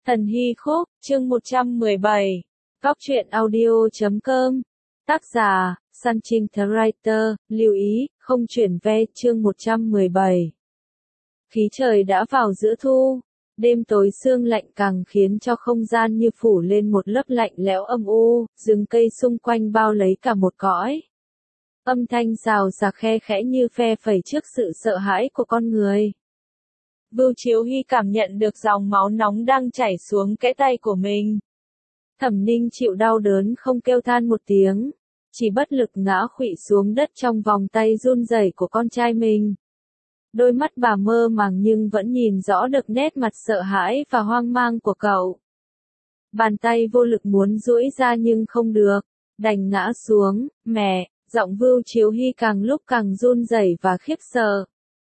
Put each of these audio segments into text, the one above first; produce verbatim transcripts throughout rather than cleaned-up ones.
Thần Hy Khúc, chương một trăm mười bảy. Góc truyện audio chấm com. Tác giả, Sunching The Writer, lưu ý, không chuyển ve, chương một trăm mười bảy. Khí trời đã vào giữa thu, đêm tối sương lạnh càng khiến cho không gian như phủ lên một lớp lạnh lẽo âm u, rừng cây xung quanh bao lấy cả một cõi. Âm thanh rào rạc khe khẽ như phe phẩy trước sự sợ hãi của con người. Vưu Chiếu Hy cảm nhận được dòng máu nóng đang chảy xuống kẽ tay của mình. Thẩm Ninh chịu đau đớn không kêu than một tiếng, chỉ bất lực ngã khuỵu xuống đất trong vòng tay run rẩy của con trai mình. Đôi mắt bà mơ màng nhưng vẫn nhìn rõ được nét mặt sợ hãi và hoang mang của cậu. Bàn tay vô lực muốn duỗi ra nhưng không được, đành ngã xuống. Mẹ, giọng Vưu Chiếu Hy càng lúc càng run rẩy và khiếp sợ.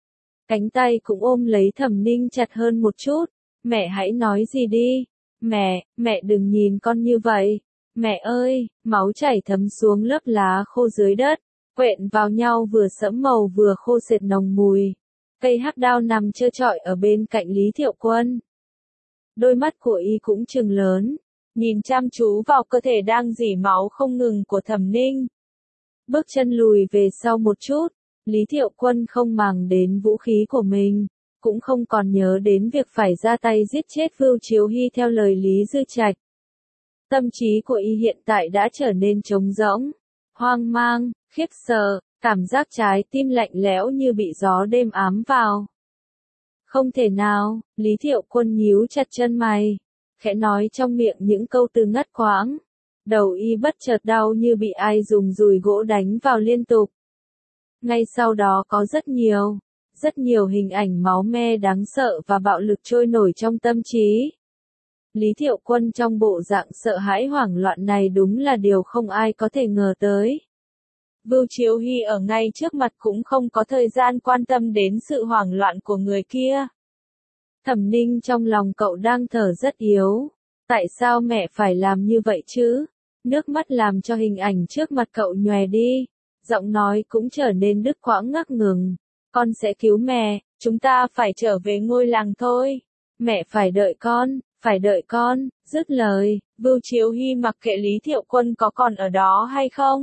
Cánh tay cũng ôm lấy Thẩm Ninh chặt hơn một chút. Mẹ hãy nói gì đi. Mẹ, mẹ đừng nhìn con như vậy. Mẹ ơi, máu chảy thấm xuống lớp lá khô dưới đất, quện vào nhau vừa sẫm màu vừa khô sệt nồng mùi. Cây hắc đao nằm trơ trọi ở bên cạnh Lý Thiệu Quân. Đôi mắt của y cũng trừng lớn, nhìn chăm chú vào cơ thể đang rỉ máu không ngừng của Thẩm Ninh. Bước chân lùi về sau một chút. Lý Thiệu Quân không màng đến vũ khí của mình, cũng không còn nhớ đến việc phải ra tay giết chết Vưu Chiếu Hy theo lời Lý Dư Trạch. Tâm trí của y hiện tại đã trở nên trống rỗng, hoang mang, khiếp sợ, cảm giác trái tim lạnh lẽo như bị gió đêm ám vào. Không thể nào, Lý Thiệu Quân nhíu chặt chân mày, khẽ nói trong miệng những câu từ ngắt quãng. Đầu y bất chợt đau như bị ai dùng dùi gỗ đánh vào liên tục. Ngay sau đó có rất nhiều, rất nhiều hình ảnh máu me đáng sợ và bạo lực trôi nổi trong tâm trí. Lý Thiệu Quân trong bộ dạng sợ hãi hoảng loạn này đúng là điều không ai có thể ngờ tới. Vưu Chiếu Hy ở ngay trước mặt cũng không có thời gian quan tâm đến sự hoảng loạn của người kia. Thẩm Ninh trong lòng cậu đang thở rất yếu. Tại sao mẹ phải làm như vậy chứ? Nước mắt làm cho hình ảnh trước mặt cậu nhòe đi. Giọng nói cũng trở nên đứt quãng ngắt ngừng. Con sẽ cứu mẹ, chúng ta phải trở về ngôi làng thôi. Mẹ phải đợi con, phải đợi con. Dứt lời, Vưu Chiếu Hy mặc kệ Lý Thiệu Quân có còn ở đó hay không.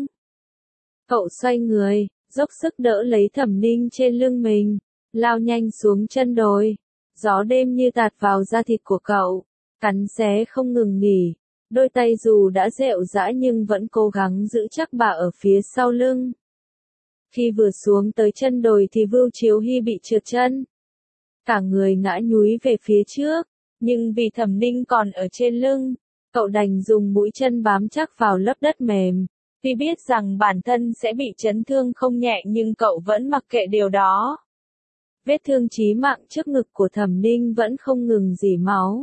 Cậu xoay người, dốc sức đỡ lấy Thẩm Ninh trên lưng mình, lao nhanh xuống chân đồi. Gió đêm như tạt vào da thịt của cậu, cắn xé không ngừng nghỉ. Đôi tay dù đã rệu rã nhưng vẫn cố gắng giữ chắc bà ở phía sau lưng. Khi vừa xuống tới chân đồi thì Vưu Chiếu Hy bị trượt chân. Cả người ngã nhúi về phía trước, nhưng vì Thẩm Ninh còn ở trên lưng, cậu đành dùng mũi chân bám chắc vào lớp đất mềm. Tuy biết rằng bản thân sẽ bị chấn thương không nhẹ nhưng cậu vẫn mặc kệ điều đó. Vết thương chí mạng trước ngực của Thẩm Ninh vẫn không ngừng rỉ máu.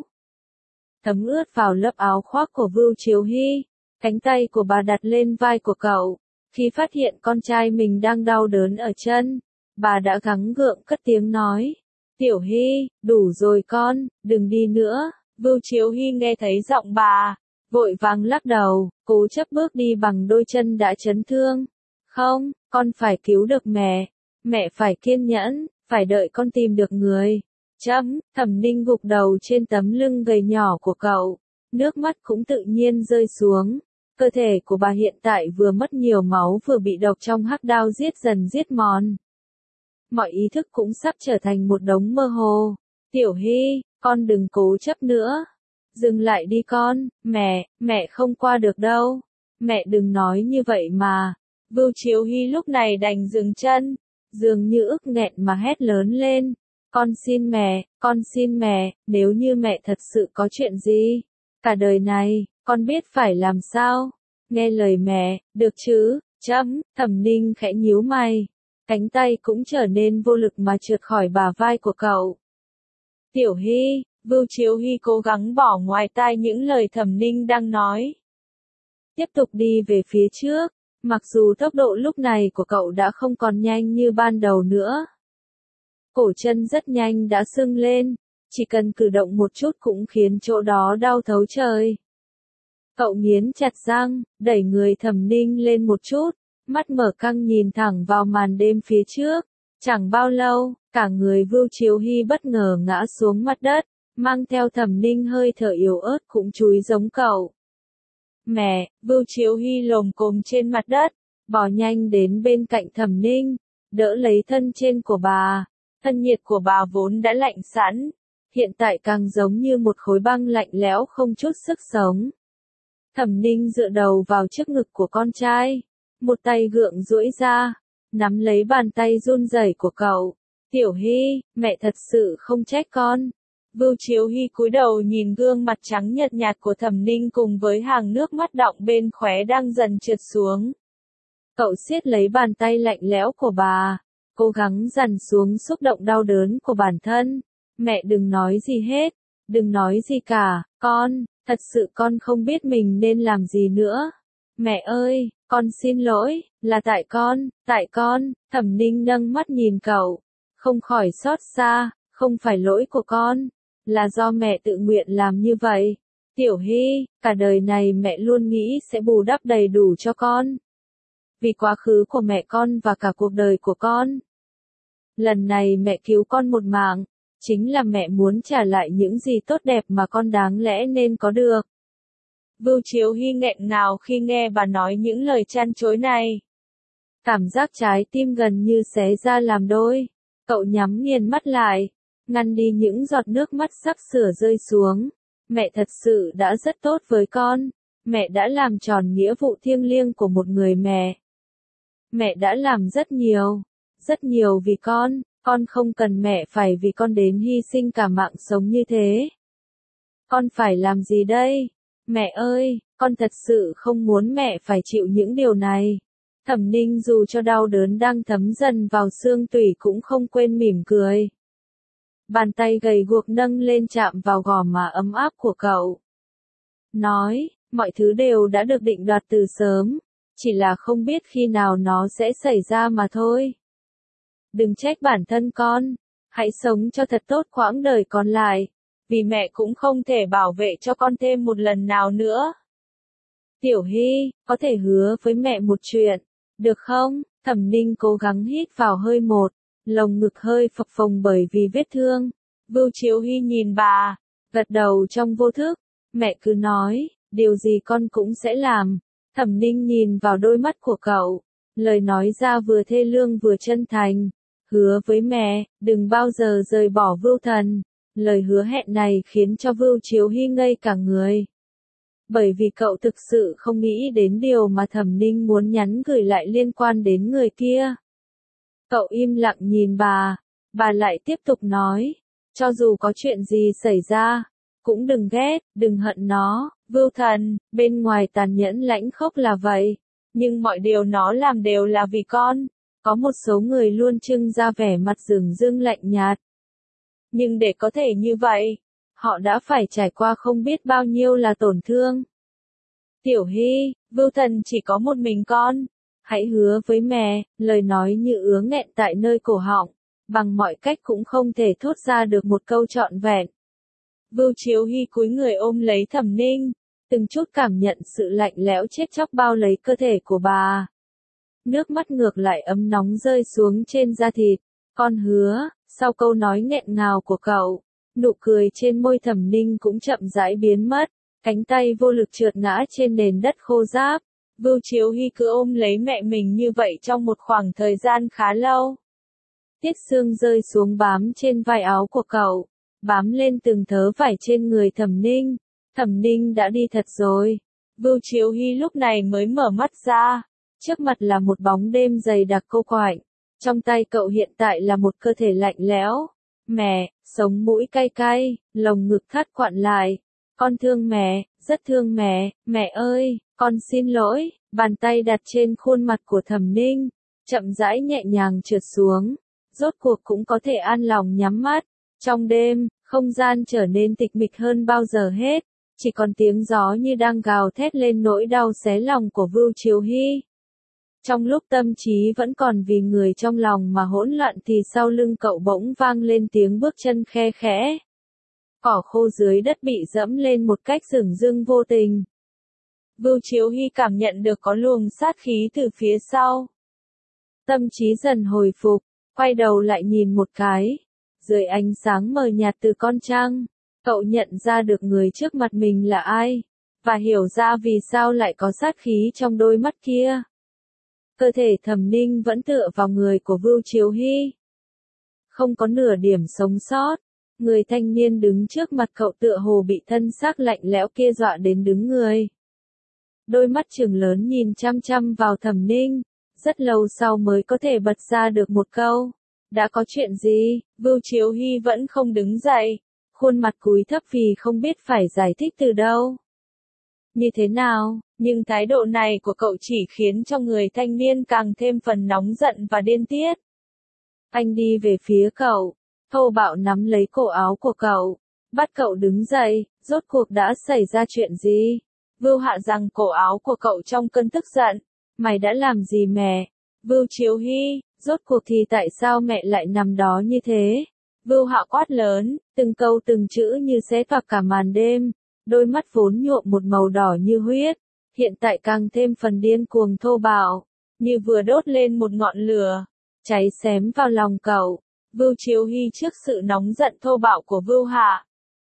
Thấm ướt vào lớp áo khoác của Vưu Chiếu Hy, cánh tay của bà đặt lên vai của cậu. Khi phát hiện con trai mình đang đau đớn ở chân, bà đã gắng gượng cất tiếng nói. Tiểu Hy, đủ rồi con, đừng đi nữa. Vưu Chiếu Hy nghe thấy giọng bà, vội vàng lắc đầu, cố chấp bước đi bằng đôi chân đã chấn thương. Không, con phải cứu được mẹ. Mẹ phải kiên nhẫn, phải đợi con tìm được người. Chấm, Thẩm Ninh gục đầu trên tấm lưng gầy nhỏ của cậu, nước mắt cũng tự nhiên rơi xuống. Cơ thể của bà hiện tại vừa mất nhiều máu vừa bị độc trong hắc đao giết dần giết mòn. Mọi ý thức cũng sắp trở thành một đống mơ hồ. Tiểu Hy, con đừng cố chấp nữa. Dừng lại đi con, mẹ, mẹ không qua được đâu. Mẹ đừng nói như vậy mà. Vưu Chiếu Hy lúc này đành dừng chân, dường như ức nghẹn mà hét lớn lên. Con xin mẹ, con xin mẹ, nếu như mẹ thật sự có chuyện gì, cả đời này, con biết phải làm sao. Nghe lời mẹ, được chứ, chấm. Thẩm Ninh khẽ nhíu mày. Cánh tay cũng trở nên vô lực mà trượt khỏi bả vai của cậu. Tiểu Hy, Vưu Chiếu Hy cố gắng bỏ ngoài tai những lời Thẩm Ninh đang nói. Tiếp tục đi về phía trước, mặc dù tốc độ lúc này của cậu đã không còn nhanh như ban đầu nữa. Cổ chân rất nhanh đã sưng lên, chỉ cần cử động một chút cũng khiến chỗ đó đau thấu trời. Cậu nghiến chặt răng, đẩy người Thẩm Ninh lên một chút, mắt mở căng nhìn thẳng vào màn đêm phía trước. Chẳng bao lâu, cả người Vưu Chiếu Hy bất ngờ ngã xuống mặt đất, mang theo Thẩm Ninh hơi thở yếu ớt cũng chúi giống cậu. Mẹ, Vưu Chiếu Hy lồm cồm trên mặt đất, bò nhanh đến bên cạnh Thẩm Ninh, đỡ lấy thân trên của bà. Thân nhiệt của bà vốn đã lạnh sẵn, hiện tại càng giống như một khối băng lạnh lẽo không chút sức sống. Thẩm Ninh dựa đầu vào trước ngực của con trai, một tay gượng duỗi ra, nắm lấy bàn tay run rẩy của cậu. Tiểu Hy, mẹ thật sự không trách con. Vưu Chiếu Hy cúi đầu nhìn gương mặt trắng nhợt nhạt của Thẩm Ninh cùng với hàng nước mắt đọng bên khóe đang dần trượt xuống. Cậu siết lấy bàn tay lạnh lẽo của bà, cố gắng dằn xuống xúc động đau đớn của bản thân. Mẹ đừng nói gì hết, đừng nói gì cả, con, thật sự con không biết mình nên làm gì nữa. Mẹ ơi, con xin lỗi, là tại con, tại con. Thẩm Ninh nâng mắt nhìn cậu, không khỏi xót xa, không phải lỗi của con, là do mẹ tự nguyện làm như vậy. Tiểu Hy, cả đời này mẹ luôn nghĩ sẽ bù đắp đầy đủ cho con. Vì quá khứ của mẹ con và cả cuộc đời của con. Lần này mẹ cứu con một mạng, chính là mẹ muốn trả lại những gì tốt đẹp mà con đáng lẽ nên có được. Vưu Chiếu Hy nghẹn ngào khi nghe bà nói những lời chăn chối này. Cảm giác trái tim gần như xé ra làm đôi. Cậu nhắm nghiền mắt lại, ngăn đi những giọt nước mắt sắp sửa rơi xuống. Mẹ thật sự đã rất tốt với con. Mẹ đã làm tròn nghĩa vụ thiêng liêng của một người mẹ. Mẹ đã làm rất nhiều, rất nhiều vì con. Con không cần mẹ phải vì con đến hy sinh cả mạng sống như thế. Con phải làm gì đây? Mẹ ơi, con thật sự không muốn mẹ phải chịu những điều này. Thẩm Ninh dù cho đau đớn đang thấm dần vào xương tủy cũng không quên mỉm cười. Bàn tay gầy guộc nâng lên chạm vào gò má ấm áp của cậu. Nói, mọi thứ đều đã được định đoạt từ sớm, chỉ là không biết khi nào nó sẽ xảy ra mà thôi. Đừng trách bản thân con, hãy sống cho thật tốt quãng đời còn lại, vì mẹ cũng không thể bảo vệ cho con thêm một lần nào nữa. Tiểu Hy, có thể hứa với mẹ một chuyện, được không? Thẩm Ninh cố gắng hít vào hơi một, lồng ngực hơi phập phồng bởi vì vết thương. Vưu Chiếu Hy nhìn bà, gật đầu trong vô thức, mẹ cứ nói, điều gì con cũng sẽ làm. Thẩm Ninh nhìn vào đôi mắt của cậu, lời nói ra vừa thê lương vừa chân thành. Hứa với mẹ, đừng bao giờ rời bỏ Vưu Thần. Lời hứa hẹn này khiến cho Vưu Chiếu Hy ngây cả người. Bởi vì cậu thực sự không nghĩ đến điều mà Thẩm Ninh muốn nhắn gửi lại liên quan đến người kia. Cậu im lặng nhìn bà, bà lại tiếp tục nói, cho dù có chuyện gì xảy ra, cũng đừng ghét, đừng hận nó. Vưu Thần, bên ngoài tàn nhẫn lãnh khốc là vậy, nhưng mọi điều nó làm đều là vì con. Có một số người luôn trưng ra vẻ mặt dửng dưng lạnh nhạt. Nhưng để có thể như vậy, họ đã phải trải qua không biết bao nhiêu là tổn thương. Tiểu Hy, Vưu Thần chỉ có một mình con. Hãy hứa với mẹ, lời nói như ứa nghẹn tại nơi cổ họng, bằng mọi cách cũng không thể thốt ra được một câu trọn vẹn. Vưu Chiếu Hy cúi người ôm lấy Thẩm Ninh, từng chút cảm nhận sự lạnh lẽo chết chóc bao lấy cơ thể của bà. Nước mắt ngược lại ấm nóng rơi xuống trên da thịt. Con hứa, sau câu nói nghẹn ngào của cậu, nụ cười trên môi Thẩm Ninh cũng chậm rãi biến mất, cánh tay vô lực trượt ngã trên nền đất khô ráp. Vưu Chiếu Hy cứ ôm lấy mẹ mình như vậy trong một khoảng thời gian khá lâu. Tiết sương rơi xuống bám trên vai áo của cậu, bám lên từng thớ vải trên người Thẩm Ninh. Thẩm Ninh đã đi thật rồi. Vưu Chiếu Hy lúc này mới mở mắt ra. Trước mặt là một bóng đêm dày đặc cô quạnh. Trong tay cậu hiện tại là một cơ thể lạnh lẽo. Mẹ, sống mũi cay cay, lồng ngực thắt quặn lại. Con thương mẹ, rất thương mẹ, mẹ ơi, con xin lỗi. Bàn tay đặt trên khuôn mặt của Thẩm Ninh, chậm rãi nhẹ nhàng trượt xuống. Rốt cuộc cũng có thể an lòng nhắm mắt. Trong đêm, không gian trở nên tịch mịch hơn bao giờ hết. Chỉ còn tiếng gió như đang gào thét lên nỗi đau xé lòng của Vưu Chiếu Hy. Trong lúc tâm trí vẫn còn vì người trong lòng mà hỗn loạn thì sau lưng cậu bỗng vang lên tiếng bước chân khe khẽ. Cỏ khô dưới đất bị dẫm lên một cách dửng dưng vô tình. Vưu Chiếu Hy cảm nhận được có luồng sát khí từ phía sau. Tâm trí dần hồi phục, quay đầu lại nhìn một cái. Dưới ánh sáng mờ nhạt từ con trăng, Cậu nhận ra được người trước mặt mình là ai, và hiểu ra vì sao lại có sát khí trong đôi mắt kia. Cơ thể Thẩm Ninh vẫn tựa vào người của Vưu Chiếu Hy. Không có nửa điểm sống sót. Người thanh niên đứng trước mặt cậu tựa hồ bị thân xác lạnh lẽo kia dọa đến đứng người. Đôi mắt trừng lớn nhìn chăm chăm vào Thẩm Ninh, rất lâu sau mới có thể bật ra được một câu. Đã có chuyện gì? Vưu Chiếu Hy vẫn không đứng dậy, khuôn mặt cúi thấp vì không biết phải giải thích từ đâu. Như thế nào, nhưng thái độ này của cậu chỉ khiến cho người thanh niên càng thêm phần nóng giận và điên tiết. Anh đi về phía cậu, thô bạo nắm lấy cổ áo của cậu, bắt cậu đứng dậy. Rốt cuộc đã xảy ra chuyện gì? Vưu Hạ giằng cổ áo của cậu trong cơn tức giận. Mày đã làm gì mẹ? Vưu Chiếu Hy, rốt cuộc thì tại sao mẹ lại nằm đó như thế? Vưu Hạ quát lớn, từng câu từng chữ như xé toạc cả màn đêm. Đôi mắt vốn nhuộm một màu đỏ như huyết, hiện tại càng thêm phần điên cuồng thô bạo, như vừa đốt lên một ngọn lửa, cháy xém vào lòng cậu. Vưu Chiếu Hy trước sự nóng giận thô bạo của Vưu Hạ,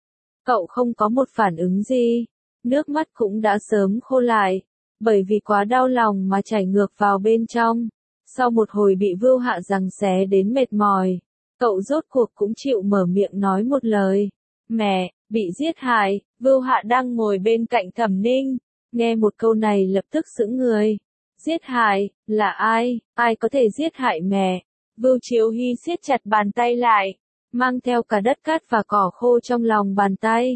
cậu không có một phản ứng gì, nước mắt cũng đã sớm khô lại, bởi vì quá đau lòng mà chảy ngược vào bên trong. Sau một hồi bị Vưu Hạ giằng xé đến mệt mỏi, cậu rốt cuộc cũng chịu mở miệng nói một lời. Mẹ, bị giết hại. Vưu Hạ đang ngồi bên cạnh Thẩm Ninh, nghe một câu này lập tức sững người. Giết hại, là ai? Ai có thể giết hại mẹ? Vưu Chiếu Hy siết chặt bàn tay lại, mang theo cả đất cát và cỏ khô trong lòng bàn tay.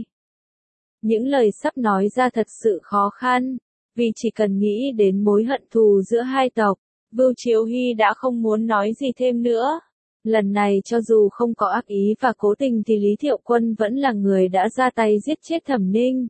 Những lời sắp nói ra thật sự khó khăn, vì chỉ cần nghĩ đến mối hận thù giữa hai tộc, Vưu Chiếu Hy đã không muốn nói gì thêm nữa. Lần này cho dù không có ác ý và cố tình thì Lý Thiệu Quân vẫn là người đã ra tay giết chết Thẩm Ninh.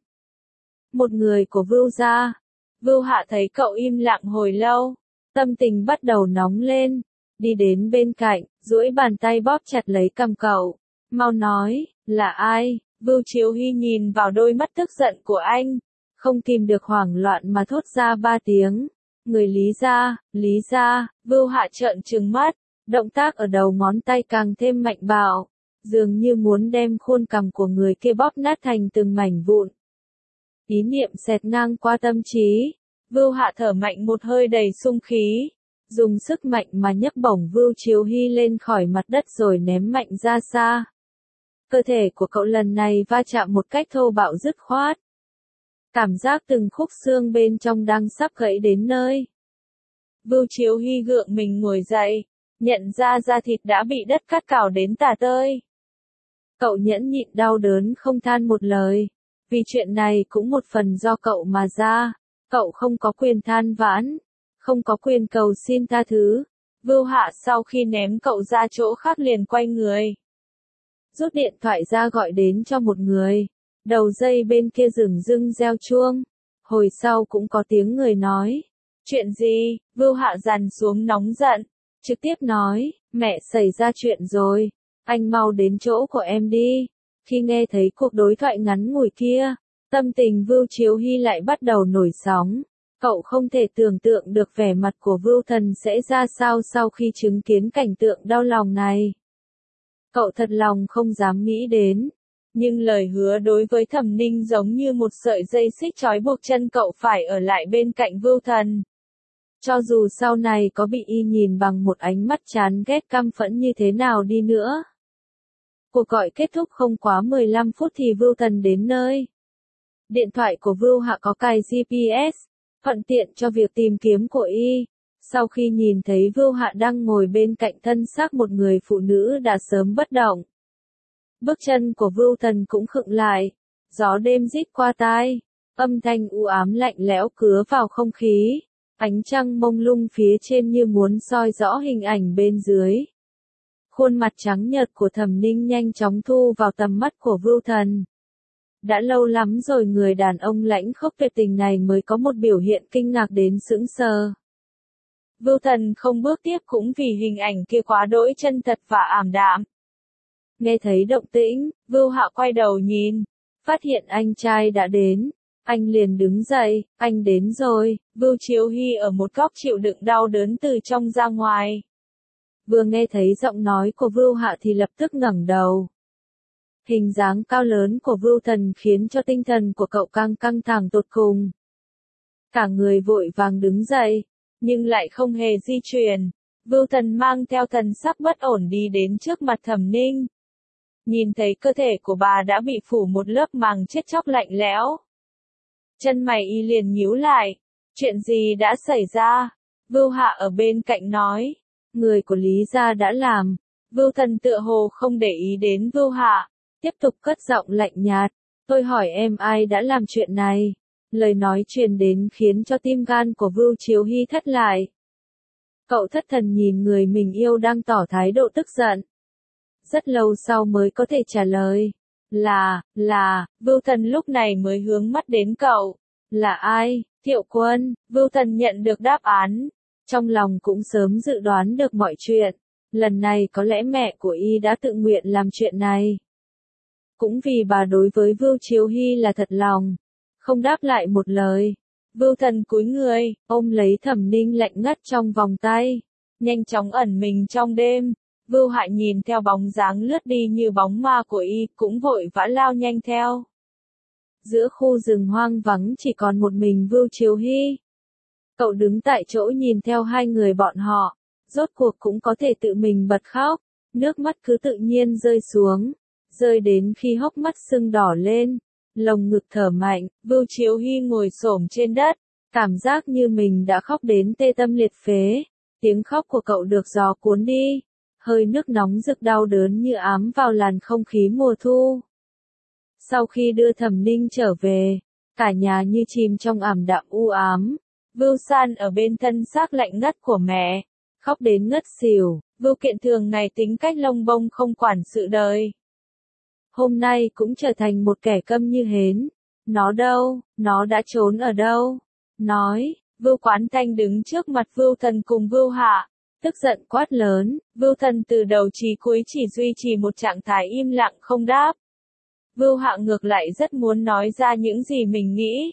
Một người của Vưu gia. Vưu Hạ thấy cậu im lặng hồi lâu, tâm tình bắt đầu nóng lên, đi đến bên cạnh, duỗi bàn tay bóp chặt lấy cằm cậu. Mau nói, là ai? Vưu Chiếu Hy nhìn vào đôi mắt tức giận của anh, không kìm được hoảng loạn mà thốt ra ba tiếng. Người Lý gia, Lý gia. Vưu Hạ trợn trừng mắt. Động tác ở đầu ngón tay càng thêm mạnh bạo, dường như muốn đem khuôn cằm của người kia bóp nát thành từng mảnh vụn. Ý niệm xẹt ngang qua tâm trí, Vưu Hạ thở mạnh một hơi đầy sung khí, dùng sức mạnh mà nhấc bổng Vưu Chiếu Hy lên khỏi mặt đất rồi ném mạnh ra xa. Cơ thể của cậu lần này va chạm một cách thô bạo dứt khoát. Cảm giác từng khúc xương bên trong đang sắp gãy đến nơi. Vưu Chiếu Hy gượng mình ngồi dậy, nhận ra da thịt đã bị đất cát cào đến tả tơi. Cậu nhẫn nhịn đau đớn không than một lời, vì chuyện này cũng một phần do cậu mà ra, cậu không có quyền than vãn, không có quyền cầu xin tha thứ. Vưu Hạ sau khi ném cậu ra chỗ khác liền quay người, rút điện thoại ra gọi đến cho một người. Đầu dây bên kia dửng dưng reo chuông, hồi sau cũng có tiếng người nói. Chuyện gì? Vưu Hạ dằn xuống nóng giận, trực tiếp nói, mẹ xảy ra chuyện rồi, anh mau đến chỗ của em đi. Khi nghe thấy cuộc đối thoại ngắn ngủi kia, tâm tình Vưu Chiếu Hy lại bắt đầu nổi sóng. Cậu không thể tưởng tượng được vẻ mặt của Vưu Thần sẽ ra sao sau khi chứng kiến cảnh tượng đau lòng này. Cậu thật lòng không dám nghĩ đến, nhưng lời hứa đối với Thẩm Ninh giống như một sợi dây xích trói buộc chân cậu phải ở lại bên cạnh Vưu Thần. Cho dù sau này có bị y nhìn bằng một ánh mắt chán ghét căm phẫn như thế nào đi nữa. Cuộc gọi kết thúc không quá mười lăm phút thì Vưu Thần đến nơi. Điện thoại của Vưu Hạ có cài giê pê ét, thuận tiện cho việc tìm kiếm của y. Sau khi nhìn thấy Vưu Hạ đang ngồi bên cạnh thân xác một người phụ nữ đã sớm bất động, bước chân của Vưu Thần cũng khựng lại. Gió đêm rít qua tai, âm thanh u ám lạnh lẽo cứa vào không khí. Ánh trăng mông lung phía trên như muốn soi rõ hình ảnh bên dưới. Khuôn mặt trắng nhợt của Thẩm Ninh nhanh chóng thu vào tầm mắt của Vưu Thần. Đã lâu lắm rồi người đàn ông lãnh khốc tuyệt tình này mới có một biểu hiện kinh ngạc đến sững sờ. Vưu Thần không bước tiếp cũng vì hình ảnh kia quá đỗi chân thật và ảm đạm. Nghe thấy động tĩnh, Vưu Hạ quay đầu nhìn, phát hiện anh trai đã đến. Anh liền đứng dậy, anh đến rồi. Vưu Chiếu Hy ở một góc chịu đựng đau đớn từ trong ra ngoài. Vừa nghe thấy giọng nói của Vưu Hạ thì lập tức ngẩng đầu. Hình dáng cao lớn của Vưu Thần khiến cho tinh thần của cậu càng căng thẳng tột cùng. Cả người vội vàng đứng dậy, nhưng lại không hề di chuyển. Vưu Thần mang theo thần sắc bất ổn đi đến trước mặt Thẩm Ninh. Nhìn thấy cơ thể của bà đã bị phủ một lớp màng chết chóc lạnh lẽo. Chân mày y liền nhíu lại. Chuyện gì đã xảy ra? Vưu Hạ ở bên cạnh nói. Người của Lý gia đã làm. Vưu Thần tựa hồ không để ý đến Vưu Hạ. Tiếp tục cất giọng lạnh nhạt. Tôi hỏi em ai đã làm chuyện này? Lời nói truyền đến khiến cho tim gan của Vưu Chiếu Hy thắt lại. Cậu thất thần nhìn người mình yêu đang tỏ thái độ tức giận. Rất lâu sau mới có thể trả lời. Là, là, Vưu Thần lúc này mới hướng mắt đến cậu. Là ai? Thiệu Quân. Vưu Thần nhận được đáp án. Trong lòng cũng sớm dự đoán được mọi chuyện. Lần này có lẽ mẹ của y đã tự nguyện làm chuyện này. Cũng vì bà đối với Vưu Chiếu Hy là thật lòng. Không đáp lại một lời. Vưu Thần cúi người, ôm lấy Thẩm Ninh lạnh ngắt trong vòng tay. Nhanh chóng ẩn mình trong đêm. Vưu Hạ nhìn theo bóng dáng lướt đi như bóng ma của y, cũng vội vã lao nhanh theo. Giữa khu rừng hoang vắng chỉ còn một mình Vưu Chiếu Hy. Cậu đứng tại chỗ nhìn theo hai người bọn họ, rốt cuộc cũng có thể tự mình bật khóc, nước mắt cứ tự nhiên rơi xuống, rơi đến khi hốc mắt sưng đỏ lên, lồng ngực thở mạnh. Vưu Chiếu Hy ngồi xổm trên đất, cảm giác như mình đã khóc đến tê tâm liệt phế, tiếng khóc của cậu được gió cuốn đi, hơi nước nóng rực đau đớn như ám vào làn không khí mùa thu. Sau khi đưa Thẩm Ninh trở về, cả nhà như chìm trong ảm đạm u ám. Vưu San ở bên thân xác lạnh ngắt của mẹ, khóc đến ngất xỉu. Vưu Kiện thường ngày tính cách lông bông không quản sự đời. Hôm nay cũng trở thành một kẻ câm như hến. Nó đâu, nó đã trốn ở đâu? Nói, Vưu Quán Thanh đứng trước mặt Vưu Thần cùng Vưu Hạ, tức giận quát lớn. Vưu Thần từ đầu chí cuối chỉ duy trì một trạng thái im lặng không đáp. Vưu Hạ ngược lại rất muốn nói ra những gì mình nghĩ.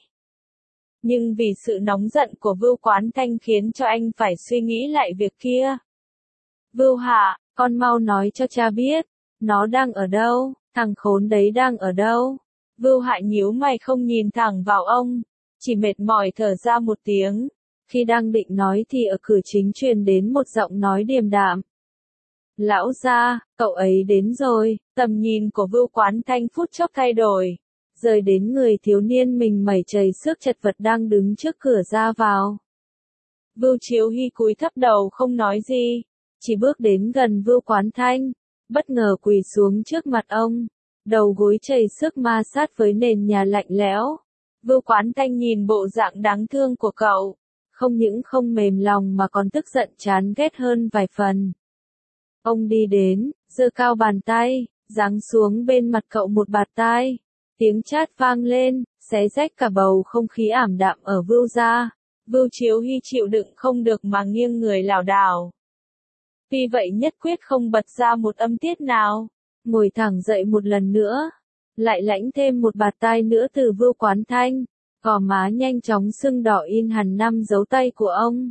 Nhưng vì sự nóng giận của Vưu Quán Thanh khiến cho anh phải suy nghĩ lại việc kia. Vưu Hạ, con mau nói cho cha biết, nó đang ở đâu, thằng khốn đấy đang ở đâu? Vưu Hạ nhíu mày không nhìn thẳng vào ông, chỉ mệt mỏi thở ra một tiếng. Khi đang định nói thì ở cửa chính truyền đến một giọng nói điềm đạm. Lão gia, cậu ấy đến rồi. Tầm nhìn của Vưu Quán Thanh phút chốc thay đổi, rời đến người thiếu niên mình mẩy chảy xước chật vật đang đứng trước cửa ra vào. Vưu Chiếu Hy cúi thấp đầu không nói gì, chỉ bước đến gần Vưu Quán Thanh, bất ngờ quỳ xuống trước mặt ông, đầu gối chảy xước ma sát với nền nhà lạnh lẽo. Vưu Quán Thanh nhìn bộ dạng đáng thương của cậu, không những không mềm lòng mà còn tức giận chán ghét hơn vài phần. Ông đi đến, giơ cao bàn tay, giáng xuống bên mặt cậu một bạt tai. Tiếng chát vang lên, xé rách cả bầu không khí ảm đạm ở Vưu gia. Vưu Chiếu Hy chịu đựng không được mà nghiêng người lảo đảo. Vì vậy nhất quyết không bật ra một âm tiết nào. Ngồi thẳng dậy một lần nữa. Lại lãnh thêm một bạt tai nữa từ Vưu Quán Thanh. Gò má nhanh chóng sưng đỏ in hẳn năm dấu tay của ông.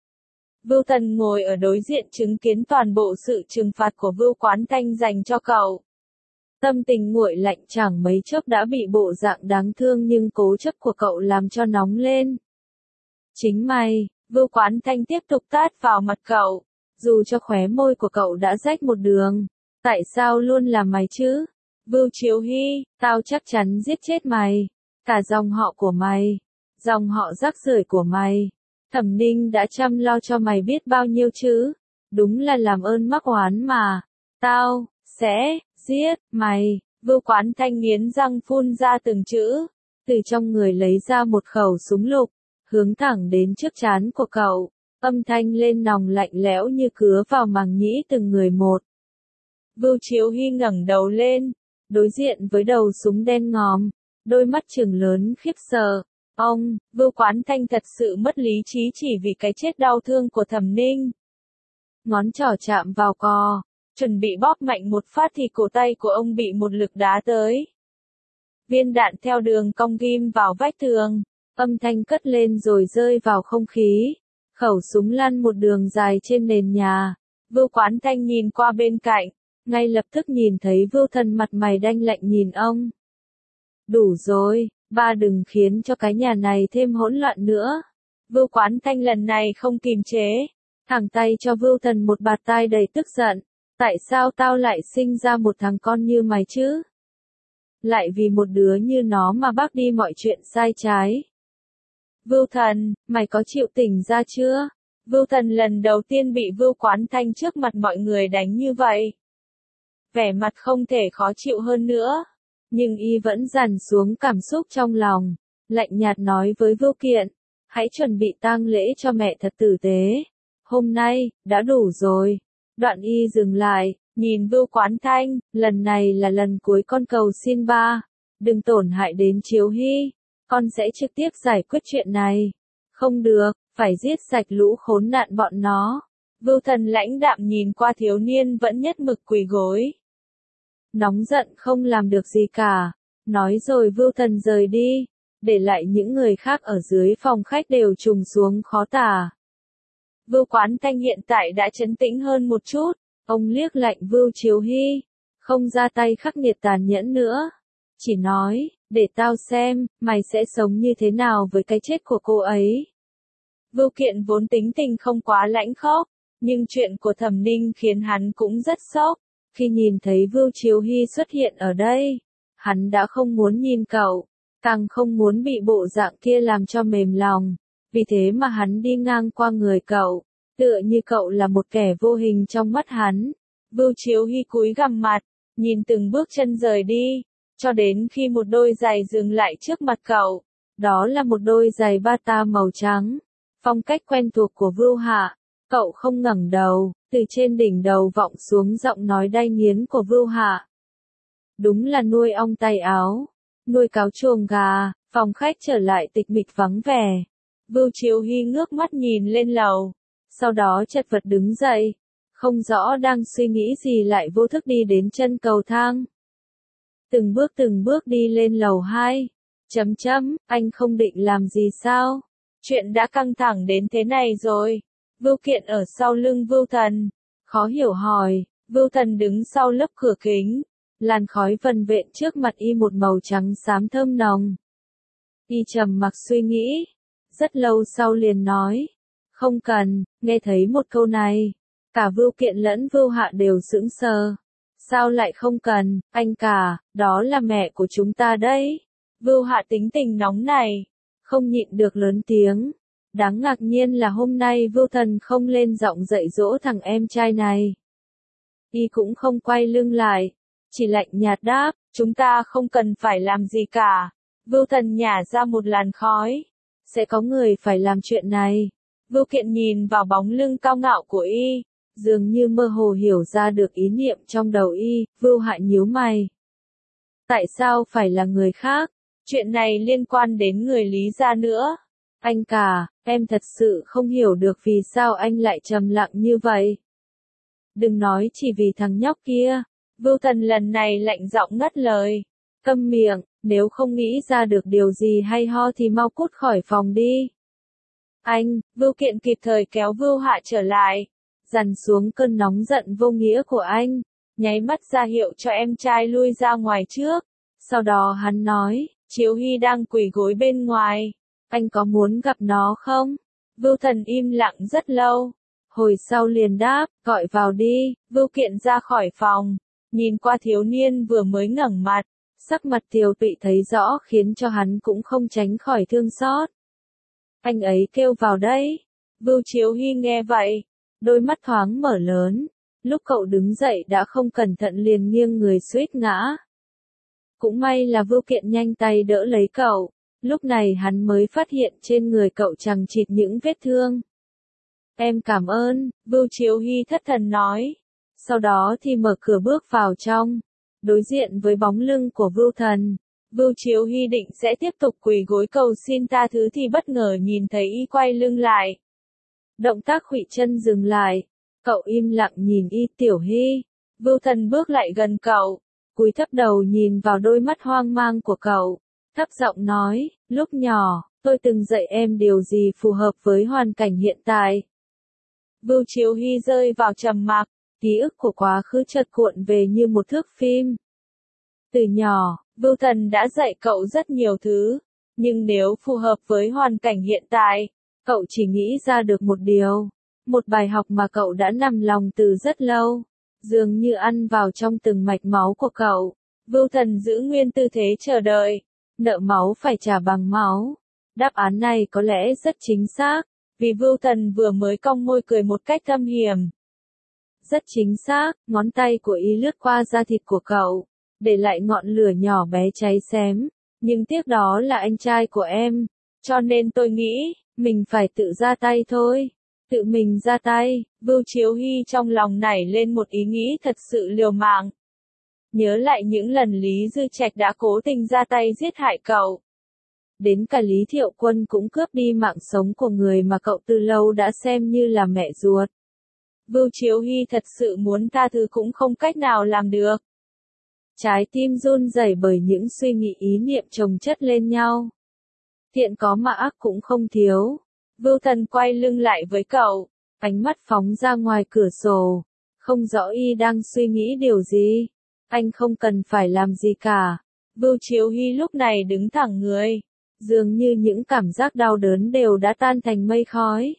Vưu Thần ngồi ở đối diện chứng kiến toàn bộ sự trừng phạt của Vưu Quán Thanh dành cho cậu. Tâm tình nguội lạnh chẳng mấy chốc đã bị bộ dạng đáng thương nhưng cố chấp của cậu làm cho nóng lên. Chính mày, Vưu Quán Thanh tiếp tục tát vào mặt cậu, dù cho khóe môi của cậu đã rách một đường. Tại sao luôn là mày chứ? Vưu Chiếu Hy, tao chắc chắn giết chết mày. Cả dòng họ của mày, dòng họ rác rưởi của mày. Thẩm Ninh đã chăm lo cho mày biết bao nhiêu chứ? Đúng là làm ơn mắc oán mà. Tao sẽ giết mày. Vưu Quán Thanh nghiến răng phun ra từng chữ, từ trong người lấy ra một khẩu súng lục, hướng thẳng đến trước trán của cậu, âm thanh lên nòng lạnh lẽo như cứa vào màng nhĩ từng người một. Vưu Chiếu Hy ngẩng đầu lên, đối diện với đầu súng đen ngòm, đôi mắt trừng lớn khiếp sợ. Ông, Vưu Quán Thanh thật sự mất lý trí chỉ vì cái chết đau thương của Thẩm Ninh. Ngón trỏ chạm vào cò, chuẩn bị bóp mạnh một phát thì cổ tay của ông bị một lực đá tới. Viên đạn theo đường cong ghim vào vách tường, âm thanh cất lên rồi rơi vào không khí. Khẩu súng lăn một đường dài trên nền nhà. Vưu Quán Thanh nhìn qua bên cạnh, ngay lập tức nhìn thấy Vưu Thần mặt mày đanh lạnh nhìn ông. Đủ rồi, ba đừng khiến cho cái nhà này thêm hỗn loạn nữa. Vưu Quán Thanh lần này không kìm chế, thẳng tay cho Vưu Thần một bạt tai đầy tức giận. Tại sao tao lại sinh ra một thằng con như mày chứ? Lại vì một đứa như nó mà bác đi mọi chuyện sai trái. Vưu Thần, mày có chịu tỉnh ra chưa? Vưu Thần lần đầu tiên bị Vưu Quán Thanh trước mặt mọi người đánh như vậy. Vẻ mặt không thể khó chịu hơn nữa. Nhưng y vẫn dằn xuống cảm xúc trong lòng. Lạnh nhạt nói với Vưu Kiện. Hãy chuẩn bị tang lễ cho mẹ thật tử tế. Hôm nay, đã đủ rồi. Đoạn y dừng lại, nhìn Vưu Quán Thanh. Lần này là lần cuối con cầu xin ba. Đừng tổn hại đến Chiếu Hy. Con sẽ trực tiếp giải quyết chuyện này. Không được, phải giết sạch lũ khốn nạn bọn nó. Vưu Thần lãnh đạm nhìn qua thiếu niên vẫn nhất mực quỳ gối. Nóng giận không làm được gì cả. Nói rồi Vưu Thần rời đi, để lại những người khác ở dưới phòng khách đều trùng xuống khó tả. Vưu Quán Thanh hiện tại đã trấn tĩnh hơn một chút. Ông liếc lạnh Vưu Chiếu Hy, không ra tay khắc nghiệt tàn nhẫn nữa. Chỉ nói, để tao xem, mày sẽ sống như thế nào với cái chết của cô ấy. Vưu Kiện vốn tính tình không quá lãnh khốc, nhưng chuyện của Thẩm Ninh khiến hắn cũng rất sốc. Khi nhìn thấy Vưu Chiếu Hy xuất hiện ở đây, hắn đã không muốn nhìn cậu, càng không muốn bị bộ dạng kia làm cho mềm lòng. Vì thế mà hắn đi ngang qua người cậu, tựa như cậu là một kẻ vô hình trong mắt hắn. Vưu Chiếu Hy cúi gằm mặt, nhìn từng bước chân rời đi, cho đến khi một đôi giày dừng lại trước mặt cậu. Đó là một đôi giày bata màu trắng, phong cách quen thuộc của Vưu Hạ. Cậu không ngẩng đầu, từ trên đỉnh đầu vọng xuống giọng nói đay nghiến của Vưu Hạ. Đúng là nuôi ong tay áo, nuôi cáo chuồng gà. Phòng khách trở lại tịch mịch vắng vẻ. Vưu Chiếu Hy ngước mắt nhìn lên lầu, sau đó chật vật đứng dậy, không rõ đang suy nghĩ gì lại vô thức đi đến chân cầu thang. Từng bước từng bước đi lên lầu hai. Chấm chấm, anh không định làm gì sao? Chuyện đã căng thẳng đến thế này rồi. Vưu Kiện ở sau lưng Vưu Thần, khó hiểu hỏi. Vưu Thần đứng sau lớp cửa kính, làn khói vần vện trước mặt y một màu trắng xám thơm nồng. Y trầm mặc suy nghĩ, rất lâu sau liền nói, không cần. Nghe thấy một câu này, cả Vưu Kiện lẫn Vưu Hạ đều sững sờ. Sao lại không cần, anh cả, đó là mẹ của chúng ta đấy. Vưu Hạ tính tình nóng này, không nhịn được lớn tiếng. Đáng ngạc nhiên là hôm nay Vưu Thần không lên giọng dạy dỗ thằng em trai này. Y cũng không quay lưng lại, chỉ lạnh nhạt đáp, chúng ta không cần phải làm gì cả. Vưu Thần nhả ra một làn khói. Sẽ có người phải làm chuyện này. Vưu Kiện nhìn vào bóng lưng cao ngạo của y, dường như mơ hồ hiểu ra được ý niệm trong đầu y. Vưu Hạ nhíu mày. Tại sao phải là người khác? Chuyện này liên quan đến người Lý gia nữa. Anh cả, em thật sự không hiểu được vì sao anh lại trầm lặng như vậy. Đừng nói chỉ vì thằng nhóc kia. Vưu Thần lần này lạnh giọng ngắt lời. Câm miệng, nếu không nghĩ ra được điều gì hay ho thì mau cút khỏi phòng đi. Anh, Vưu Kiện kịp thời kéo Vưu Hạ trở lại, dằn xuống cơn nóng giận vô nghĩa của anh, nháy mắt ra hiệu cho em trai lui ra ngoài trước. Sau đó hắn nói, Chiếu Hy đang quỳ gối bên ngoài, anh có muốn gặp nó không? Vưu Thần im lặng rất lâu, hồi sau liền đáp, gọi vào đi. Vưu Kiện ra khỏi phòng, nhìn qua thiếu niên vừa mới ngẩng mặt, sắc mặt tiều tụy thấy rõ khiến cho hắn cũng không tránh khỏi thương xót. Anh ấy kêu vào đấy. Vưu Chiếu Hy nghe vậy, đôi mắt thoáng mở lớn. Lúc cậu đứng dậy đã không cẩn thận liền nghiêng người suýt ngã. Cũng may là Vưu Kiện nhanh tay đỡ lấy cậu. Lúc này hắn mới phát hiện trên người cậu chằng chịt những vết thương. Em cảm ơn, Vưu Chiếu Hy thất thần nói. Sau đó thì mở cửa bước vào trong, đối diện với bóng lưng của Vưu Thần. Vưu Chiếu Hy định sẽ tiếp tục quỳ gối cầu xin tha thứ thì bất ngờ nhìn thấy y quay lưng lại. Động tác khuỵu chân dừng lại, cậu im lặng nhìn y. Tiểu Hy. Vưu Thần bước lại gần cậu, cúi thấp đầu nhìn vào đôi mắt hoang mang của cậu, thấp giọng nói, lúc nhỏ, tôi từng dạy em điều gì phù hợp với hoàn cảnh hiện tại. Vưu Chiếu Hy rơi vào trầm mặc, Ký ức của quá khứ chợt cuộn về như một thước phim. Từ nhỏ, Vưu Thần đã dạy cậu rất nhiều thứ, nhưng nếu phù hợp với hoàn cảnh hiện tại, cậu chỉ nghĩ ra được một điều. Một bài học mà cậu đã nằm lòng từ rất lâu, dường như ăn vào trong từng mạch máu của cậu. Vưu Thần giữ nguyên tư thế chờ đợi, nợ máu phải trả bằng máu. Đáp án này có lẽ rất chính xác, vì Vưu Thần vừa mới cong môi cười một cách thâm hiểm. Rất chính xác, ngón tay của y lướt qua da thịt của cậu, để lại ngọn lửa nhỏ bé cháy xém. Nhưng tiếc đó là anh trai của em, cho nên tôi nghĩ, mình phải tự ra tay thôi. Tự mình ra tay, Vưu Chiếu Hy trong lòng nảy lên một ý nghĩ thật sự liều mạng. Nhớ lại những lần Lý Dư Trạch đã cố tình ra tay giết hại cậu. Đến cả Lý Thiệu Quân cũng cướp đi mạng sống của người mà cậu từ lâu đã xem như là mẹ ruột. Vưu Chiếu Hy thật sự muốn tha thứ cũng không cách nào làm được. Trái tim run rẩy bởi những suy nghĩ ý niệm chồng chất lên nhau. Thiện có mà ác cũng không thiếu. Vưu Thần quay lưng lại với cậu, ánh mắt phóng ra ngoài cửa sổ. Không rõ y đang suy nghĩ điều gì. Anh không cần phải làm gì cả. Vưu Chiếu Hy lúc này đứng thẳng người. Dường như những cảm giác đau đớn đều đã tan thành mây khói.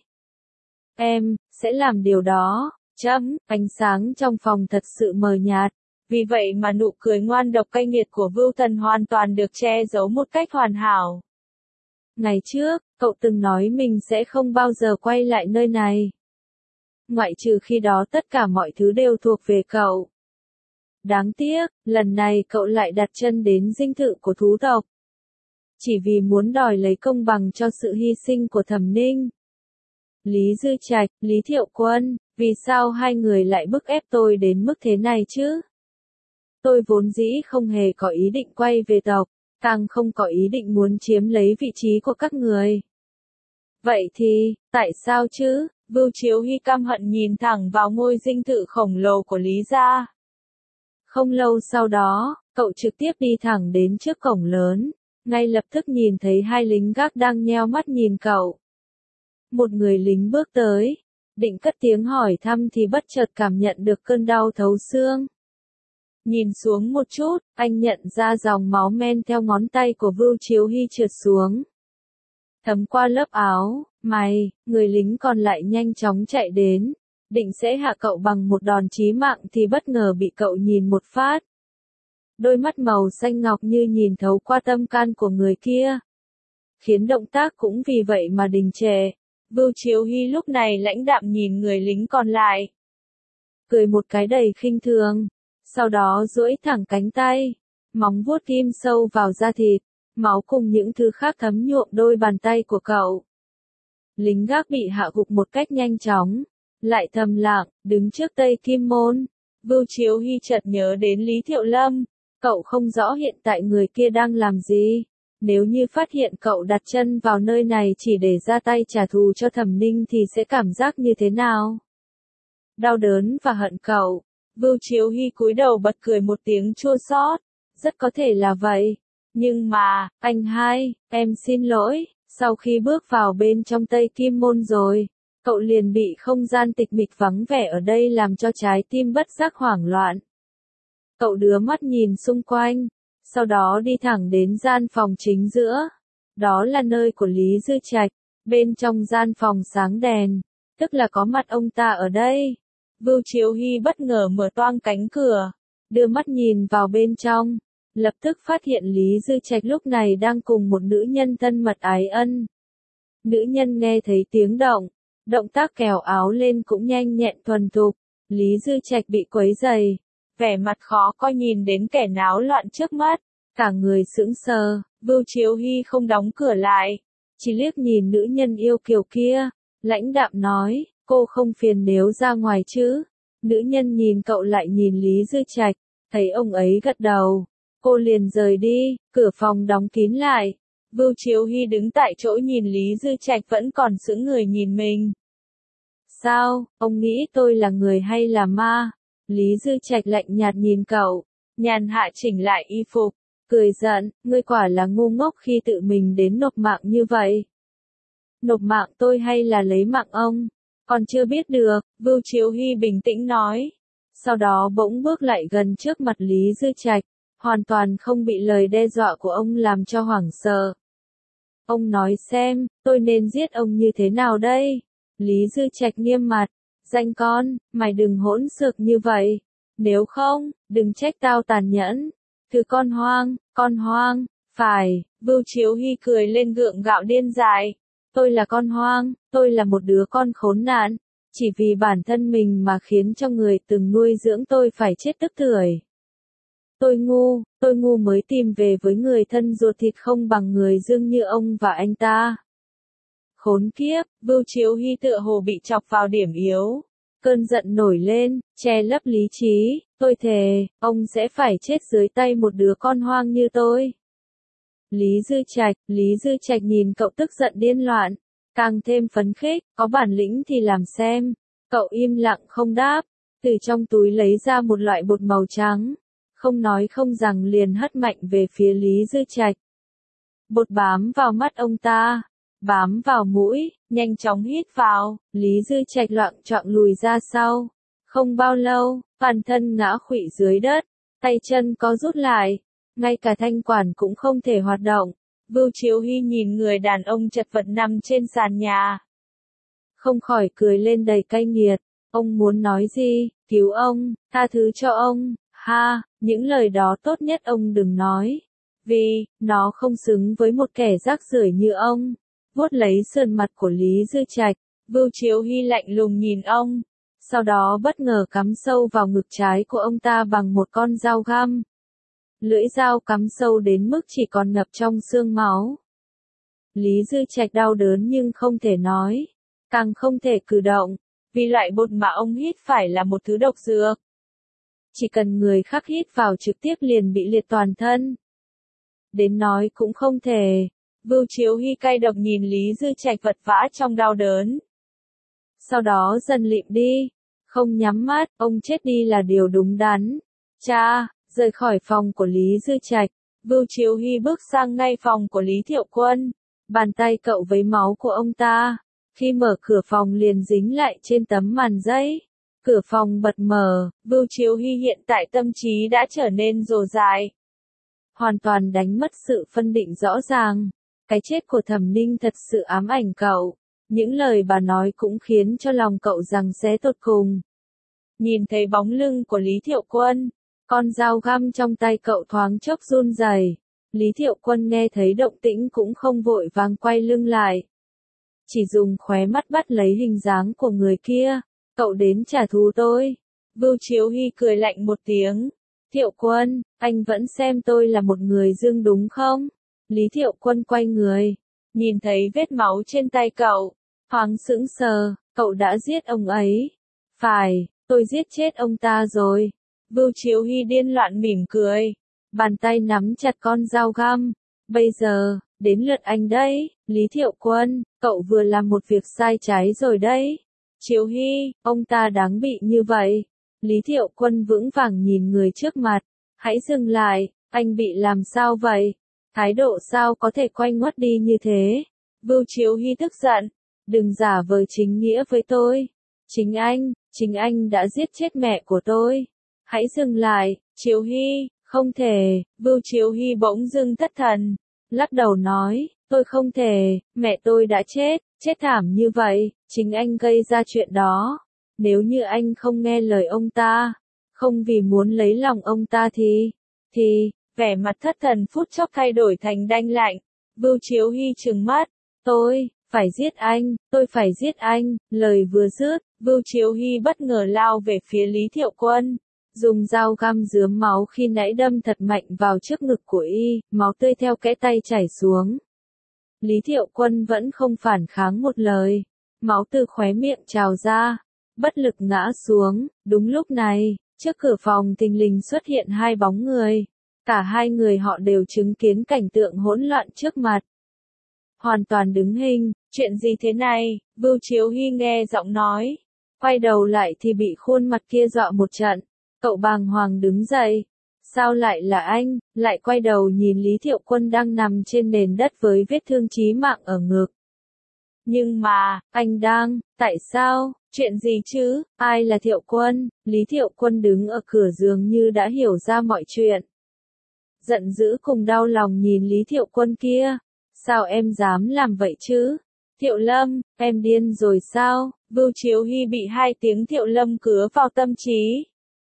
Em, sẽ làm điều đó. Chấm, ánh sáng trong phòng thật sự mờ nhạt. Vì vậy mà nụ cười ngoan độc cay nghiệt của Vưu Thần hoàn toàn được che giấu một cách hoàn hảo. Ngày trước, cậu từng nói mình sẽ không bao giờ quay lại nơi này. Ngoại trừ khi đó tất cả mọi thứ đều thuộc về cậu. Đáng tiếc, lần này cậu lại đặt chân đến dinh thự của thú tộc. Chỉ vì muốn đòi lấy công bằng cho sự hy sinh của Thẩm Ninh. Lý Dư Trạch, Lý Thiệu Quân, vì sao hai người lại bức ép tôi đến mức thế này chứ? Tôi vốn dĩ không hề có ý định quay về tộc, càng không có ý định muốn chiếm lấy vị trí của các người. Vậy thì, tại sao chứ? Vưu Chiếu Hy căm hận nhìn thẳng vào ngôi dinh thự khổng lồ của Lý gia. Không lâu sau đó, cậu trực tiếp đi thẳng đến trước cổng lớn, ngay lập tức nhìn thấy hai lính gác đang nheo mắt nhìn cậu. Một người lính bước tới, định cất tiếng hỏi thăm thì bất chợt cảm nhận được cơn đau thấu xương. Nhìn xuống một chút, anh nhận ra dòng máu men theo ngón tay của Vưu Chiếu Hy trượt xuống. Thấm qua lớp áo, mày, người lính còn lại nhanh chóng chạy đến, định sẽ hạ cậu bằng một đòn chí mạng thì bất ngờ bị cậu nhìn một phát. Đôi mắt màu xanh ngọc như nhìn thấu qua tâm can của người kia, khiến động tác cũng vì vậy mà đình trệ. Vưu Chiếu Hy lúc này lãnh đạm nhìn người lính còn lại, cười một cái đầy khinh thường, sau đó duỗi thẳng cánh tay, móng vuốt kim sâu vào da thịt, máu cùng những thứ khác thấm nhuộm đôi bàn tay của cậu. Lính gác bị hạ gục một cách nhanh chóng, lại thầm lặng, đứng trước Tây Kim Môn. Vưu Chiếu Hy chợt nhớ đến Lý Thiệu Lâm, cậu không rõ hiện tại người kia đang làm gì. Nếu như phát hiện cậu đặt chân vào nơi này chỉ để ra tay trả thù cho Thẩm Ninh thì sẽ cảm giác như thế nào? Đau đớn và hận cậu. Vưu Chiếu Hy cúi đầu bật cười một tiếng chua xót. Rất có thể là vậy. Nhưng mà, anh hai, em xin lỗi, sau khi bước vào bên trong Tây Kim Môn rồi, cậu liền bị không gian tịch mịch vắng vẻ ở đây làm cho trái tim bất giác hoảng loạn. Cậu đưa mắt nhìn xung quanh, sau đó đi thẳng đến gian phòng chính giữa. Đó là nơi của Lý Dư Trạch, bên trong gian phòng sáng đèn, tức là có mặt ông ta ở đây. Vưu Chiếu Hy bất ngờ mở toang cánh cửa, đưa mắt nhìn vào bên trong, lập tức phát hiện Lý Dư Trạch lúc này đang cùng một nữ nhân thân mật ái ân. Nữ nhân nghe thấy tiếng động, động tác kéo áo lên cũng nhanh nhẹn thuần thục. Lý Dư Trạch bị quấy rầy, vẻ mặt khó coi nhìn đến kẻ náo loạn trước mắt, cả người sững sờ. Vưu Chiếu Hy không đóng cửa lại, chỉ liếc nhìn nữ nhân yêu kiều kia, lãnh đạm nói, cô không phiền nếu ra ngoài chứ? Nữ nhân nhìn cậu lại nhìn Lý Dư Trạch, thấy ông ấy gật đầu, cô liền rời đi, cửa phòng đóng kín lại. Vưu Chiếu Hy đứng tại chỗ nhìn Lý Dư Trạch vẫn còn sững người nhìn mình. Sao, ông nghĩ tôi là người hay là ma? Lý Dư Trạch lạnh nhạt nhìn cậu, nhàn hạ chỉnh lại y phục, cười giận, ngươi quả là ngu ngốc khi tự mình đến nộp mạng như vậy. Nộp mạng tôi hay là lấy mạng ông? Còn chưa biết được, Vưu Chiếu Hy bình tĩnh nói. sau đó bỗng bước lại gần trước mặt Lý Dư Trạch, hoàn toàn không bị lời đe dọa của ông làm cho hoảng sợ. Ông nói xem, tôi nên giết ông như thế nào đây? Lý Dư Trạch nghiêm mặt, danh con, mày đừng hỗn xược như vậy. Nếu không, đừng trách tao tàn nhẫn. Thứ con hoang, con hoang, phải, Vưu Chiếu Hy cười lên gượng gạo điên dại. Tôi là con hoang, tôi là một đứa con khốn nạn. Chỉ vì bản thân mình mà khiến cho người từng nuôi dưỡng tôi phải chết tức tưởi. Tôi ngu, tôi ngu mới tìm về với người thân ruột thịt không bằng người Dương như ông và anh ta. Khốn kiếp, Vưu Chiếu Hy tựa hồ bị chọc vào điểm yếu. Cơn giận nổi lên, che lấp lý trí, tôi thề, ông sẽ phải chết dưới tay một đứa con hoang như tôi. Lý Dư Trạch, Lý Dư Trạch nhìn cậu tức giận điên loạn, càng thêm phấn khích, có bản lĩnh thì làm xem. Cậu im lặng không đáp, từ trong túi lấy ra một loại bột màu trắng, không nói không rằng liền hất mạnh về phía Lý Dư Trạch. Bột bám vào mắt ông ta, bám vào mũi, nhanh chóng hít vào, Lý Dư Trạch loạng choạng lùi ra sau. Không bao lâu, toàn thân ngã khuỵu dưới đất, tay chân có rút lại, ngay cả thanh quản cũng không thể hoạt động. Vưu Chiếu Hy nhìn người đàn ông chật vật nằm trên sàn nhà, không khỏi cười lên đầy cay nghiệt. Ông muốn nói gì? Cứu ông, tha thứ cho ông, ha, những lời đó tốt nhất ông đừng nói. Vì, nó không xứng với một kẻ rác rưởi như ông. Vuốt lấy sườn mặt của Lý Dư Trạch, Vưu Chiếu Hy lạnh lùng nhìn ông, sau đó bất ngờ cắm sâu vào ngực trái của ông ta bằng một con dao găm. Lưỡi dao cắm sâu đến mức chỉ còn ngập trong xương máu. Lý Dư Trạch đau đớn nhưng không thể nói, càng không thể cử động, vì loại bột mà ông hít phải là một thứ độc dược. Chỉ cần người khác hít vào trực tiếp liền bị liệt toàn thân. Đến nói cũng không thể. Vưu Chiếu Hy cay độc nhìn Lý Dư Trạch vật vã trong đau đớn. Sau đó dần lịm đi, không nhắm mắt, ông chết đi là điều đúng đắn. Cha, rời khỏi phòng của Lý Dư Trạch, Vưu Chiếu Hy bước sang ngay phòng của Lý Thiệu Quân. Bàn tay cậu với máu của ông ta, khi mở cửa phòng liền dính lại trên tấm màn giấy. Cửa phòng bật mở, Vưu Chiếu Hy hiện tại tâm trí đã trở nên rồ dại. Hoàn toàn đánh mất sự phân định rõ ràng. Cái chết của Thẩm Ninh thật sự ám ảnh cậu. Những lời bà nói cũng khiến cho lòng cậu giằng xé tột cùng. Nhìn thấy bóng lưng của Lý Thiệu Quân, con dao găm trong tay cậu thoáng chốc run rẩy. Lý Thiệu Quân nghe thấy động tĩnh cũng không vội vàng quay lưng lại. Chỉ dùng khóe mắt bắt lấy hình dáng của người kia. Cậu đến trả thù tôi. Vưu Chiếu Hy cười lạnh một tiếng. Thiệu Quân, anh vẫn xem tôi là một người dương đúng không? Lý Thiệu Quân quay người, nhìn thấy vết máu trên tay cậu, thoáng sững sờ, cậu đã giết ông ấy. Phải, tôi giết chết ông ta rồi. Vưu Chiếu Hy điên loạn mỉm cười, bàn tay nắm chặt con dao găm. Bây giờ, đến lượt anh đấy, Lý Thiệu Quân, cậu vừa làm một việc sai trái rồi đấy. Chiếu Hy, ông ta đáng bị như vậy. Lý Thiệu Quân vững vàng nhìn người trước mặt, hãy dừng lại, anh bị làm sao vậy? Thái độ sao có thể quay ngoắt đi như thế? Vưu Chiếu Hy tức giận, đừng giả vờ chính nghĩa với tôi. Chính anh, chính anh đã giết chết mẹ của tôi. Hãy dừng lại, Chiếu Hy, không thể. Vưu Chiếu Hy bỗng dưng thất thần, lắc đầu nói, tôi không thể, mẹ tôi đã chết, chết thảm như vậy, chính anh gây ra chuyện đó. Nếu như anh không nghe lời ông ta, không vì muốn lấy lòng ông ta thì, thì, vẻ mặt thất thần phút chốc thay đổi thành đanh lạnh. Vưu Chiếu Hy trừng mắt, tôi, phải giết anh, tôi phải giết anh. Lời vừa dứt, Vưu Chiếu Hy bất ngờ lao về phía Lý Thiệu Quân, dùng dao găm rướm máu khi nãy đâm thật mạnh vào trước ngực của y, máu tươi theo kẽ tay chảy xuống. Lý Thiệu Quân vẫn không phản kháng một lời, máu từ khóe miệng trào ra, bất lực ngã xuống. Đúng lúc này, trước cửa phòng thình lình xuất hiện hai bóng người. Cả hai người họ đều chứng kiến cảnh tượng hỗn loạn trước mặt. Hoàn toàn đứng hình, chuyện gì thế này? Vưu Chiếu Hy nghe giọng nói. Quay đầu lại thì bị khuôn mặt kia dọa một trận. Cậu bàng hoàng đứng dậy. Sao lại là anh? Lại quay đầu nhìn Lý Thiệu Quân đang nằm trên nền đất với vết thương chí mạng ở ngực. Nhưng mà, anh đang, tại sao, chuyện gì chứ, ai là Thiệu Quân? Lý Thiệu Quân đứng ở cửa giường như đã hiểu ra mọi chuyện. Giận dữ cùng đau lòng nhìn Lý Thiệu Quân kia. Sao em dám làm vậy chứ? Thiệu Lâm, em điên rồi sao? Vưu Chiếu Hy bị hai tiếng Thiệu Lâm cứa vào tâm trí.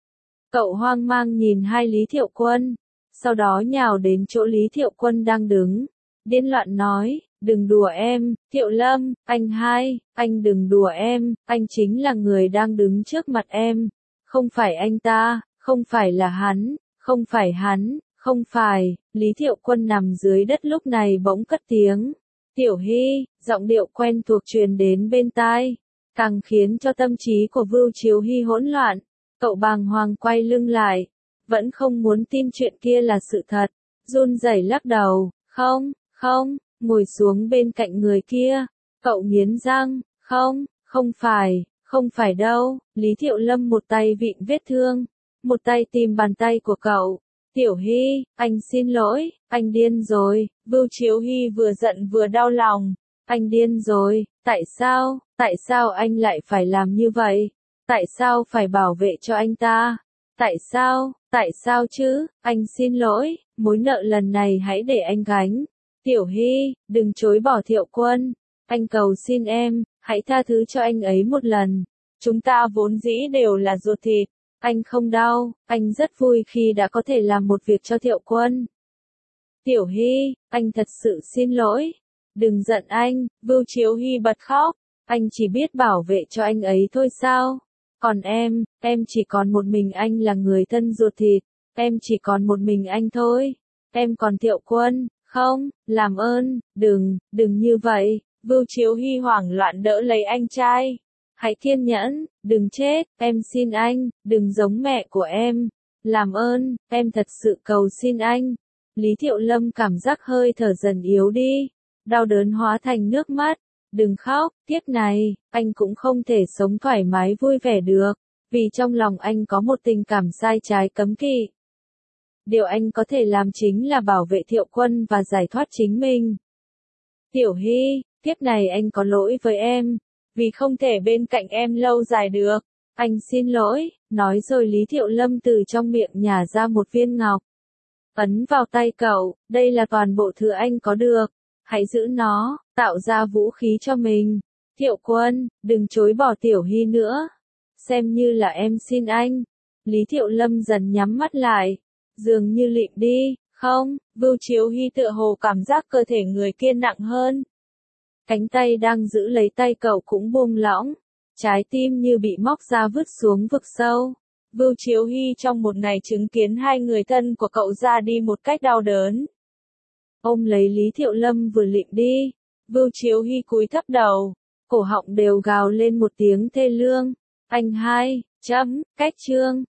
Cậu hoang mang nhìn hai Lý Thiệu Quân, sau đó nhào đến chỗ Lý Thiệu Quân đang đứng, điên loạn nói, đừng đùa em, Thiệu Lâm, anh hai, anh đừng đùa em, anh chính là người đang đứng trước mặt em, không phải anh ta, không phải là hắn, không phải hắn, không phải, Lý Thiệu Quân nằm dưới đất lúc này bỗng cất tiếng, Tiểu Hy, giọng điệu quen thuộc truyền đến bên tai, càng khiến cho tâm trí của Vưu Chiếu Hy hỗn loạn. Cậu bàng hoàng quay lưng lại, vẫn không muốn tin chuyện kia là sự thật, run rẩy lắc đầu, không, không, ngồi xuống bên cạnh người kia, cậu nghiến răng, không, không phải, không phải đâu, Lý Thiệu Lâm một tay vịn vết thương, một tay tìm bàn tay của cậu, Tiểu Hy, anh xin lỗi, anh điên rồi, Vưu Chiếu Hy vừa giận vừa đau lòng, anh điên rồi, tại sao, tại sao anh lại phải làm như vậy? Tại sao phải bảo vệ cho anh ta? Tại sao, tại sao chứ? Anh xin lỗi, mối nợ lần này hãy để anh gánh. Tiểu Hy, đừng chối bỏ Thiệu Quân. Anh cầu xin em, hãy tha thứ cho anh ấy một lần. Chúng ta vốn dĩ đều là ruột thịt. Anh không đau, anh rất vui khi đã có thể làm một việc cho Thiệu Quân. Tiểu Hy, anh thật sự xin lỗi. Đừng giận anh, Vưu Chiếu Hy bật khóc. Anh chỉ biết bảo vệ cho anh ấy thôi sao? Còn em, em chỉ còn một mình anh là người thân ruột thịt, em chỉ còn một mình anh thôi. Em còn Thiệu Quân, không, làm ơn, đừng, đừng như vậy. Vưu Chiếu Hy hoảng loạn đỡ lấy anh trai. Hãy kiên nhẫn, đừng chết, em xin anh, đừng giống mẹ của em. Làm ơn, em thật sự cầu xin anh. Lý Thiệu Lâm cảm giác hơi thở dần yếu đi, đau đớn hóa thành nước mắt. Đừng khóc, kiếp này, anh cũng không thể sống thoải mái vui vẻ được, vì trong lòng anh có một tình cảm sai trái cấm kỵ. Điều anh có thể làm chính là bảo vệ Thiệu Quân và giải thoát chính mình. Tiểu Hy, kiếp này anh có lỗi với em, vì không thể bên cạnh em lâu dài được. Anh xin lỗi, nói rồi Lý Thiệu Lâm từ trong miệng nhả ra một viên ngọc. Ấn vào tay cậu, đây là toàn bộ thứ anh có được. Hãy giữ nó, tạo ra vũ khí cho mình. Thiệu Quân, đừng chối bỏ Tiểu Hy nữa. Xem như là em xin anh. Lý Thiệu Lâm dần nhắm mắt lại. Dường như lịm đi, không, Vưu Chiếu Hy tựa hồ cảm giác cơ thể người kia nặng hơn. Cánh tay đang giữ lấy tay cậu cũng buông lỏng. Trái tim như bị móc ra vứt xuống vực sâu. Vưu Chiếu Hy trong một ngày chứng kiến hai người thân của cậu ra đi một cách đau đớn. Ôm lấy Lý Thiệu Lâm vừa lịm đi, Vưu Chiếu Hy cúi thấp đầu, cổ họng đều gào lên một tiếng thê lương. Anh hai, chấm, cách chương.